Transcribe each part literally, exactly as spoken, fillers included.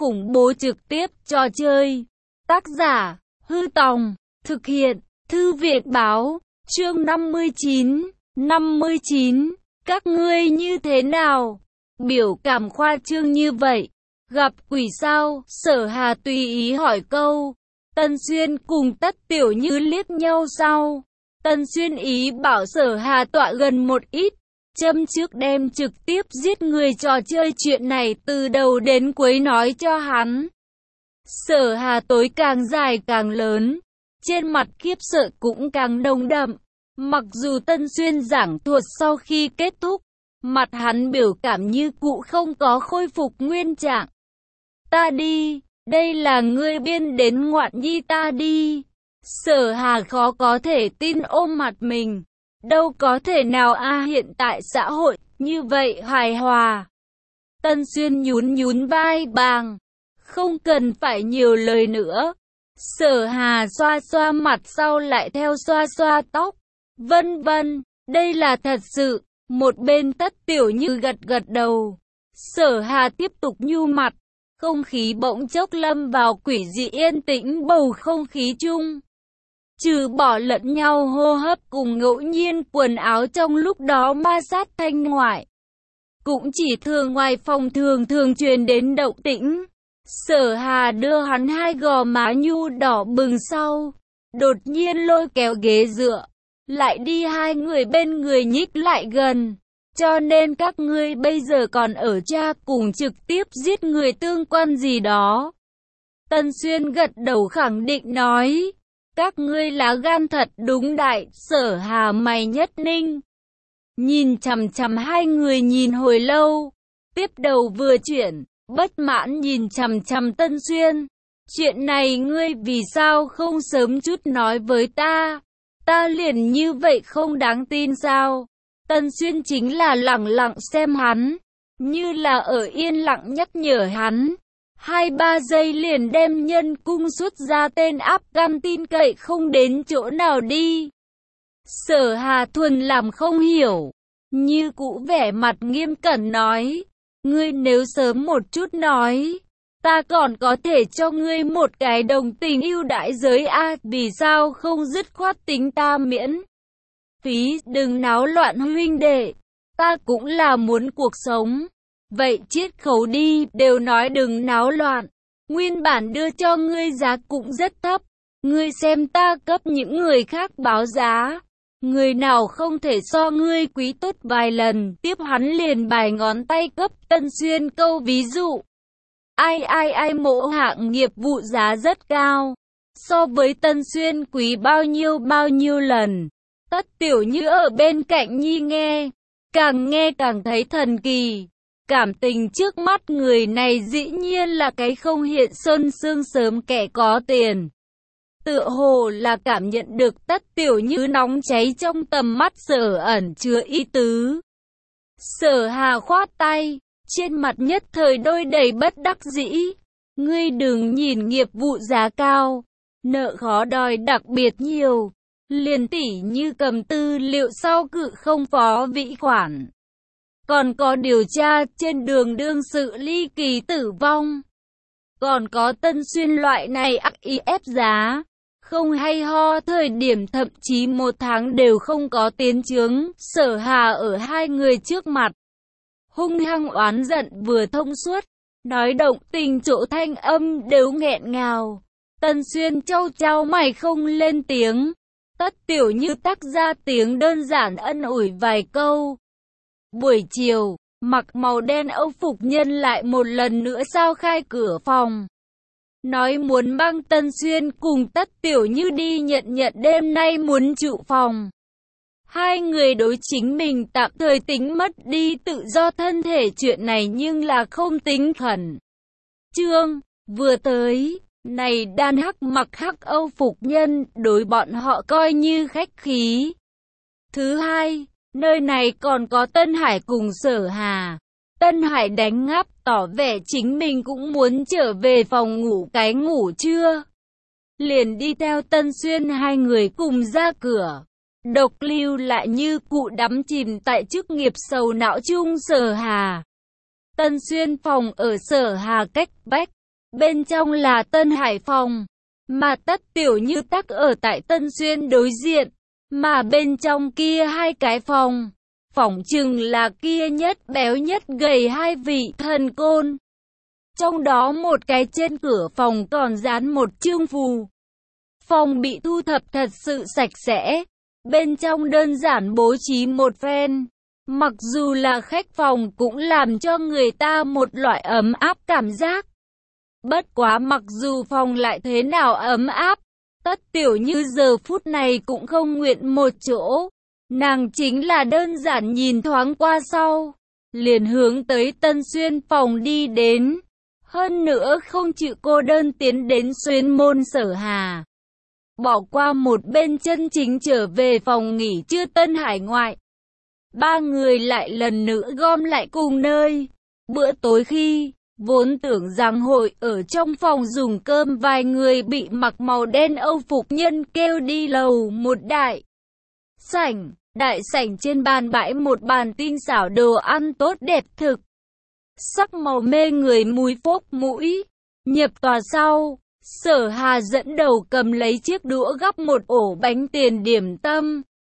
khủng bố trực tiếp trò chơi. Tác giả, Hư Tòng, thực hiện, Thư viện Báo, chương năm mươi chín, năm mươi chín, các ngươi như thế nào? Biểu cảm khoa trương như vậy, gặp quỷ sao? Sở Hà tùy ý hỏi câu. Tân Xuyên cùng Tất Tiểu Như liếc nhau sau. Tân Xuyên ý bảo Sở Hà tọa gần một ít, châm trước đem trực tiếp giết người trò chơi chuyện này từ đầu đến cuối nói cho hắn. Sở Hà tối càng dài càng lớn, trên mặt khiếp sợ cũng càng nồng đậm. Mặc dù Tân Xuyên giảng thuật sau khi kết thúc, mặt hắn biểu cảm như cũ không có khôi phục nguyên trạng. Ta đi, đây là ngươi biên đến ngoạn nhi ta đi. Sở Hà khó có thể tin ôm mặt mình. Đâu có thể nào a hiện tại xã hội như vậy hài hòa. Tân Xuyên nhún nhún vai bàng. Không cần phải nhiều lời nữa. Sở Hà xoa xoa mặt sau lại theo xoa xoa tóc. Vân vân, đây là thật sự. Một bên Tất Tiểu Như gật gật đầu. Sở Hà tiếp tục nhu mặt. Không khí bỗng chốc lâm vào quỷ dị yên tĩnh bầu không khí chung. Trừ bỏ lẫn nhau hô hấp cùng ngẫu nhiên quần áo trong lúc đó ma sát thanh ngoại. Cũng chỉ thường ngoài phòng thường thường truyền đến động tĩnh. Sở Hà đưa hắn hai gò má nhu đỏ bừng sau. Đột nhiên lôi kéo ghế dựa. Lại đi hai người bên người nhích lại gần. Cho nên các ngươi bây giờ còn ở cha cùng trực tiếp giết người tương quan gì đó. Tân Xuyên gật đầu khẳng định nói. Các ngươi lá gan thật đúng đại. Sở Hà mày nhất ninh. Nhìn chằm chằm hai người nhìn hồi lâu. Tiếp đầu vừa chuyển. Bất mãn nhìn chằm chằm Tân Xuyên. Chuyện này ngươi vì sao không sớm chút nói với ta? Ta liền như vậy không đáng tin sao? Tân Xuyên chính là lẳng lặng xem hắn. Như là ở yên lặng nhắc nhở hắn. Hai ba giây liền đem nhân cung xuất ra tên áp gan tin cậy không đến chỗ nào đi. Sở Hà thuần làm không hiểu. Như cũ vẻ mặt nghiêm cẩn nói. Ngươi nếu sớm một chút nói, ta còn có thể cho ngươi một cái đồng tình ưu đãi giới a, vì sao không dứt khoát tính ta miễn phí, đừng náo loạn huynh đệ, ta cũng là muốn cuộc sống. Vậy chiết khấu đi, đều nói đừng náo loạn. Nguyên bản đưa cho ngươi giá cũng rất thấp, ngươi xem ta cấp những người khác báo giá. Người nào không thể so ngươi quý tốt vài lần, tiếp hắn liền bài ngón tay cấp Tân Xuyên câu ví dụ. Ai ai ai mộ hạng nghiệp vụ giá rất cao, so với Tân Xuyên quý bao nhiêu bao nhiêu lần. Tất Tiểu Như ở bên cạnh nhi nghe, càng nghe càng thấy thần kỳ. Cảm tình trước mắt người này dĩ nhiên là cái không hiện sơn sương sớm kẻ có tiền. Tựa hồ là cảm nhận được Tất Tiểu Như nóng cháy trong tầm mắt Sở ẩn chứa ý tứ. Sở Hà khoát tay, trên mặt nhất thời đôi đầy bất đắc dĩ. Ngươi đừng nhìn nghiệp vụ giá cao, nợ khó đòi đặc biệt nhiều. Liền tỉ như cầm tư liệu sau cự không phó vĩ khoản. Còn có điều tra trên đường đương sự ly kỳ tử vong. Còn có Tân Xuyên loại này ác ý ép giá. Không hay ho thời điểm thậm chí một tháng đều không có tiến chứng. Sở Hà ở hai người trước mặt hung hăng oán giận vừa thông suốt, nói động tình chỗ thanh âm đều nghẹn ngào. Tân Xuyên trao trao mày không lên tiếng. Tất Tiểu Như tác ra tiếng đơn giản ân ủi vài câu. Buổi chiều, mặc màu đen âu phục nhân lại một lần nữa sao khai cửa phòng. Nói muốn mang Tân Xuyên cùng Tất Tiểu Như đi nhận nhận đêm nay muốn trụ phòng. Hai người đối chính mình tạm thời tính mất đi tự do thân thể chuyện này nhưng là không tính khẩn. Trương, vừa tới, này đan hắc mặc hắc âu phục nhân, đối bọn họ coi như khách khí. Thứ hai, nơi này còn có Tân Hải cùng Sở Hà. Tân Hải đánh ngáp tỏ vẻ chính mình cũng muốn trở về phòng ngủ cái ngủ trưa. Liền đi theo Tân Xuyên hai người cùng ra cửa. Độc lưu lại như cụ đắm chìm tại chức nghiệp sầu não chung Sở Hà. Tân Xuyên phòng ở Sở Hà cách vách. bên trong là Tân Hải phòng, mà Tất Tiểu Như tắc ở tại Tân Xuyên đối diện, mà bên trong kia hai cái phòng, phỏng chừng là kia nhất béo nhất gầy hai vị thần côn. Trong đó một cái trên cửa phòng còn dán một chương phù. Phòng bị thu thập thật sự sạch sẽ, bên trong đơn giản bố trí một phen. Mặc dù là khách phòng cũng làm cho người ta một loại ấm áp cảm giác. Bất quá mặc dù phòng lại thế nào ấm áp, Tất Tiểu Như giờ phút này cũng không nguyện một chỗ. Nàng chính là đơn giản nhìn thoáng qua sau, liền hướng tới Tân Xuyên phòng đi đến. Hơn nữa không chịu cô đơn tiến đến Xuyên môn Sở Hà. Bỏ qua một bên chân chính trở về phòng nghỉ trưa Tân Hải ngoại. Ba người lại lần nữa gom lại cùng nơi. Bữa tối khi, vốn tưởng rằng hội ở trong phòng dùng cơm, vài người bị mặc màu đen âu phục nhân kêu đi lầu một đại sảnh. Đại sảnh trên bàn bãi một bàn tinh xảo đồ ăn tốt đẹp thực. Sắc màu mê người mùi phốc mũi. Nhập tòa sau, Sở Hà dẫn đầu cầm lấy chiếc đũa gắp một ổ bánh tiền điểm tâm.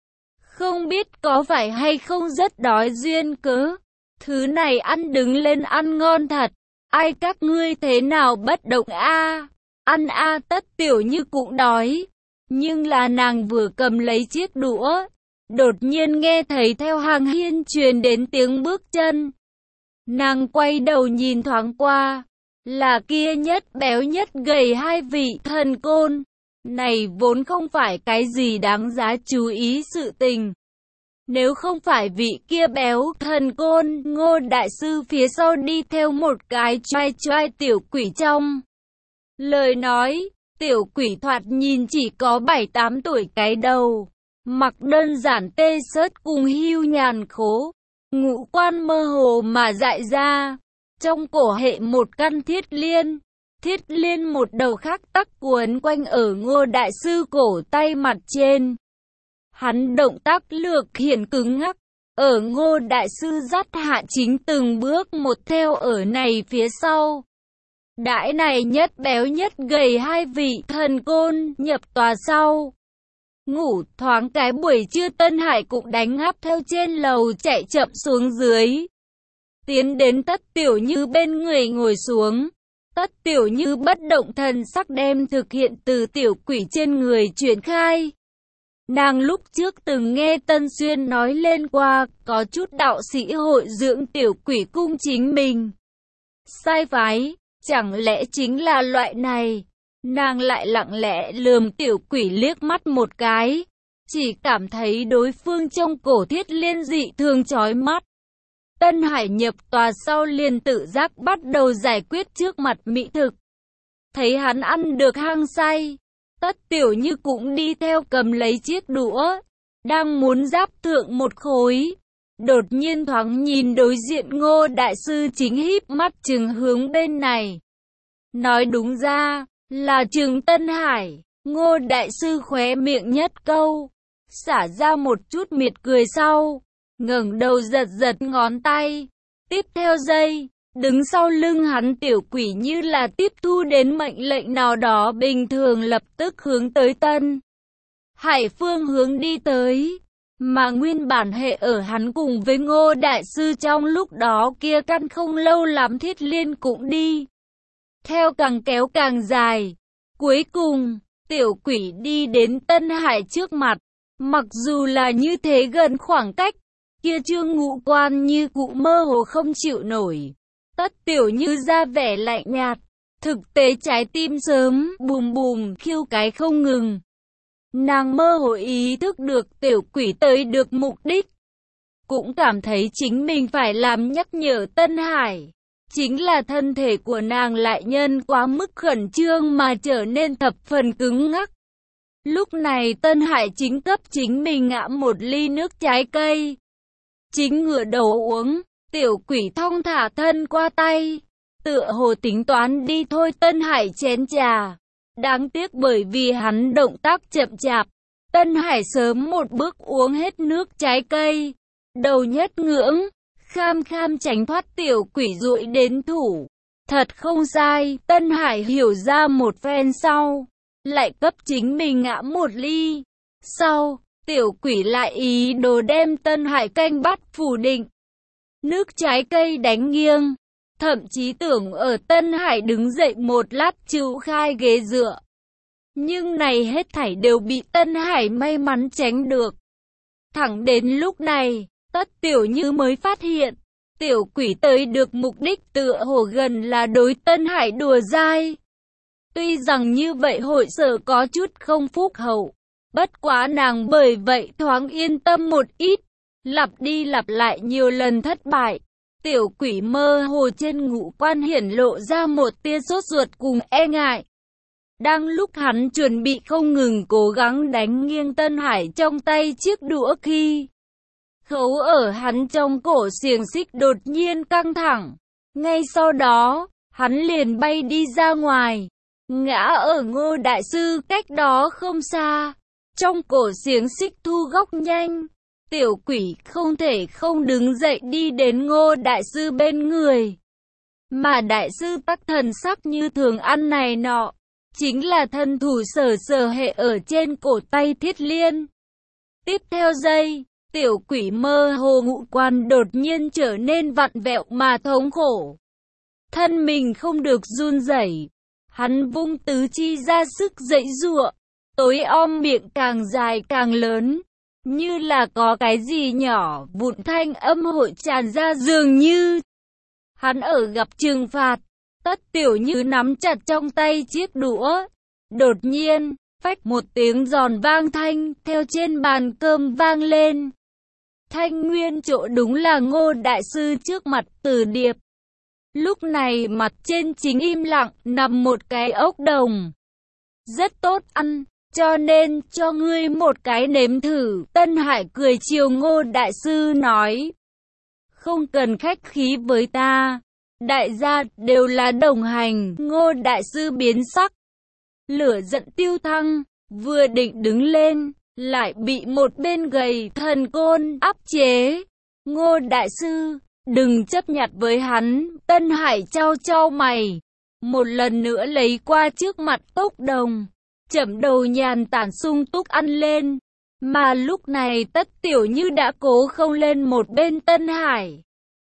Không biết có phải hay không rất đói duyên cớ. Thứ này ăn đứng lên ăn ngon thật. Ai các ngươi thế nào bất động a? À? Ăn a à, Tất Tiểu Như cũng đói. Nhưng là nàng vừa cầm lấy chiếc đũa, đột nhiên nghe thấy theo hàng hiên truyền đến tiếng bước chân. Nàng quay đầu nhìn thoáng qua, là kia nhất béo nhất gầy hai vị thần côn. Này vốn không phải cái gì đáng giá chú ý sự tình. Nếu không phải vị kia béo thần côn, Ngô đại sư phía sau đi theo một cái choai choai tiểu quỷ trong. Lời nói, tiểu quỷ thoạt nhìn chỉ có bảy tám tuổi cái đầu, mặc đơn giản tê sớt cùng hưu nhàn khố, ngũ quan mơ hồ mà dại ra, trong cổ hệ một căn thiết liên, thiết liên một đầu khác tắc cuốn quanh ở Ngô đại sư cổ tay mặt trên. Hắn động tác lược hiện cứng ngắc, ở Ngô đại sư dắt hạ chính từng bước một theo ở này phía sau. Đãi này nhất béo nhất gầy hai vị thần côn nhập tòa sau. Ngủ thoáng cái buổi trưa Tân Hải cũng đánh ngáp theo trên lầu chạy chậm xuống dưới. Tiến đến Tất Tiểu Như bên người ngồi xuống. Tất Tiểu Như bất động thần sắc đem thực hiện từ tiểu quỷ trên người truyền khai. Nàng lúc trước từng nghe Tân Xuyên nói lên qua, có chút đạo sĩ hội dưỡng tiểu quỷ cung chính mình. Sai phái, chẳng lẽ chính là loại này? Nàng lại lặng lẽ lườm tiểu quỷ liếc mắt một cái, chỉ cảm thấy đối phương trong cổ thiết liên dị thường chói mắt. Tân Hải nhập tòa sau liền tự giác bắt đầu giải quyết trước mặt mỹ thực. Thấy hắn ăn được hăng say, Tất Tiểu Như cũng đi theo cầm lấy chiếc đũa, đang muốn giáp thượng một khối. Đột nhiên thoáng nhìn đối diện Ngô đại sư chính híp mắt trừng hướng bên này. Nói đúng ra, là trừng Tân Hải. Ngô đại sư khóe miệng nhất câu, xả ra một chút miệt cười sau, ngẩng đầu giật giật ngón tay. Tiếp theo giây, đứng sau lưng hắn tiểu quỷ như là tiếp thu đến mệnh lệnh nào đó bình thường lập tức hướng tới Tân Hải phương hướng đi tới. Mà nguyên bản hệ ở hắn cùng với Ngô đại sư trong lúc đó kia căn không lâu lắm thiết liên cũng đi theo càng kéo càng dài. Cuối cùng, tiểu quỷ đi đến Tân Hải trước mặt. Mặc dù là như thế gần khoảng cách, kia trương ngũ quan như cụ mơ hồ không chịu nổi. Tất Tiểu Như ra vẻ lạnh nhạt, thực tế trái tim sớm bùm bùm khiêu cái không ngừng. Nàng mơ hồ ý thức được tiểu quỷ tới được mục đích, cũng cảm thấy chính mình phải làm nhắc nhở Tân Hải. Chính là thân thể của nàng lại nhân quá mức khẩn trương mà trở nên thập phần cứng ngắc. Lúc này Tân Hải chính cấp chính mình ngã một ly nước trái cây. Chính ngửa đầu uống, tiểu quỷ thong thả thân qua tay, tựa hồ tính toán đi thôi Tân Hải chén trà. Đáng tiếc bởi vì hắn động tác chậm chạp, Tân Hải sớm một bước uống hết nước trái cây. Đầu nhất ngưỡng, kham kham tránh thoát tiểu quỷ dụi đến thủ. Thật không sai, Tân Hải hiểu ra một phen sau, lại cấp chính mình ngã một ly. Sau, tiểu quỷ lại ý đồ đem Tân Hải canh bắt phủ định. Nước trái cây đánh nghiêng, thậm chí tưởng ở Tân Hải đứng dậy một lát chịu khai ghế dựa. Nhưng này hết thảy đều bị Tân Hải may mắn tránh được. Thẳng đến lúc này, Tất Tiểu Như mới phát hiện, tiểu quỷ tới được mục đích tựa hồ gần là đối Tân Hải đùa dai. Tuy rằng như vậy hội sở có chút không phúc hậu, bất quá nàng bởi vậy thoáng yên tâm một ít, lặp đi lặp lại nhiều lần thất bại. Tiểu quỷ mơ hồ trên ngũ quan hiển lộ ra một tia sốt ruột cùng e ngại. Đang lúc hắn chuẩn bị không ngừng cố gắng đánh nghiêng Tân Hải trong tay chiếc đũa khi khấu ở hắn trong cổ xiềng xích đột nhiên căng thẳng. Ngay sau đó, hắn liền bay đi ra ngoài, ngã ở Ngô Đại Sư cách đó không xa. Trong cổ xiềng xích thu góc nhanh, tiểu quỷ không thể không đứng dậy đi đến Ngô Đại Sư bên người. Mà Đại Sư tắc thần sắc như thường ăn này nọ, chính là thân thủ sở sở hệ ở trên cổ tay Thiết Liên. Tiếp theo giây, tiểu quỷ mơ hồ ngũ quan đột nhiên trở nên vặn vẹo mà thống khổ. Thân mình không được run rẩy, hắn vung tứ chi ra sức giãy giụa, tối om miệng càng dài càng lớn, như là có cái gì nhỏ vụn thanh âm hội tràn ra dường như. Hắn ở gặp trừng phạt. Tất Tiểu Như nắm chặt trong tay chiếc đũa. Đột nhiên, phách một tiếng giòn vang thanh theo trên bàn cơm vang lên. Thanh nguyên chỗ đúng là Ngô Đại Sư trước mặt Từ Điệp. Lúc này mặt trên chính im lặng nằm một cái ốc đồng. Rất tốt ăn, cho nên cho ngươi một cái nếm thử. Tân Hải cười chiều Ngô Đại Sư nói. Không cần khách khí với ta. Đại gia đều là đồng hành. Ngô Đại Sư biến sắc, lửa giận tiêu thăng, vừa định đứng lên, lại bị một bên gầy thần côn áp chế. Ngô Đại Sư, đừng chấp nhặt với hắn. Tân Hải trao trao mày, một lần nữa lấy qua trước mặt ốc đồng, chậm đầu nhàn tản sung túc ăn lên. Mà lúc này Tất Tiểu Như đã cố không lên một bên Tân Hải.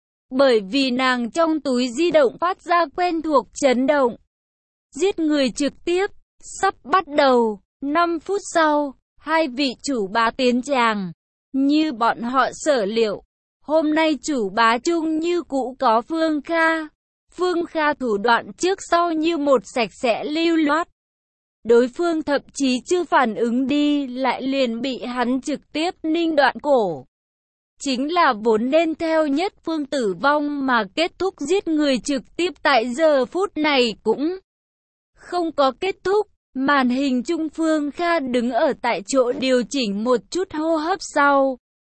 Bởi vì nàng trong túi di động phát ra quen thuộc chấn động. Giết người trực tiếp, sắp bắt đầu. năm phút sau, hai vị chủ bá tiến tràng. Như bọn họ sở liệu, hôm nay chủ bá chung như cũ có Phương Kha. Phương Kha thủ đoạn trước sau như một sạch sẽ lưu loát. Đối phương thậm chí chưa phản ứng đi lại liền bị hắn trực tiếp ninh đoạn cổ. Chính là vốn nên theo nhất phương tử vong mà kết thúc giết người trực tiếp tại giờ phút này cũng không có kết thúc. Màn hình trung Phương Kha đứng ở tại chỗ điều chỉnh một chút hô hấp sau.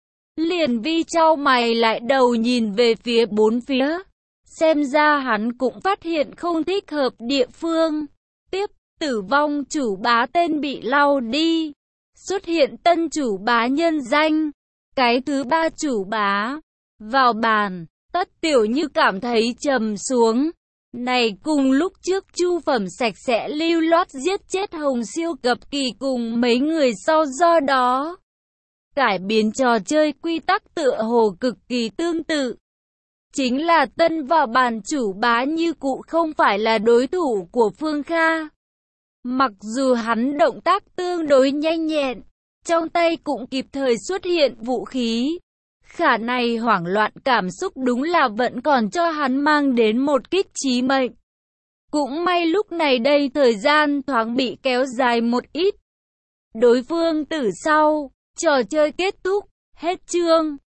Liền vi chau mày lại đầu nhìn về phía bốn phía. Xem ra hắn cũng phát hiện không thích hợp địa phương. Tiếp, tử vong chủ bá tên bị lau đi. Xuất hiện tân chủ bá nhân danh. Cái thứ ba chủ bá. Vào bàn, Tất Tiểu Như cảm thấy trầm xuống. Này cùng lúc trước Chu Phẩm sạch sẽ lưu loát giết chết Hồng Siêu Cập Kỳ cùng mấy người sau do đó. Cải biến trò chơi quy tắc tựa hồ cực kỳ tương tự. Chính là tân vào bàn chủ bá như cụ không phải là đối thủ của Phương Kha. Mặc dù hắn động tác tương đối nhanh nhẹn, trong tay cũng kịp thời xuất hiện vũ khí. Khả này hoảng loạn cảm xúc đúng là vẫn còn cho hắn mang đến một kích chí mệnh. Cũng may lúc này đây thời gian thoáng bị kéo dài một ít. Đối phương tử sau, trò chơi kết thúc, hết chương.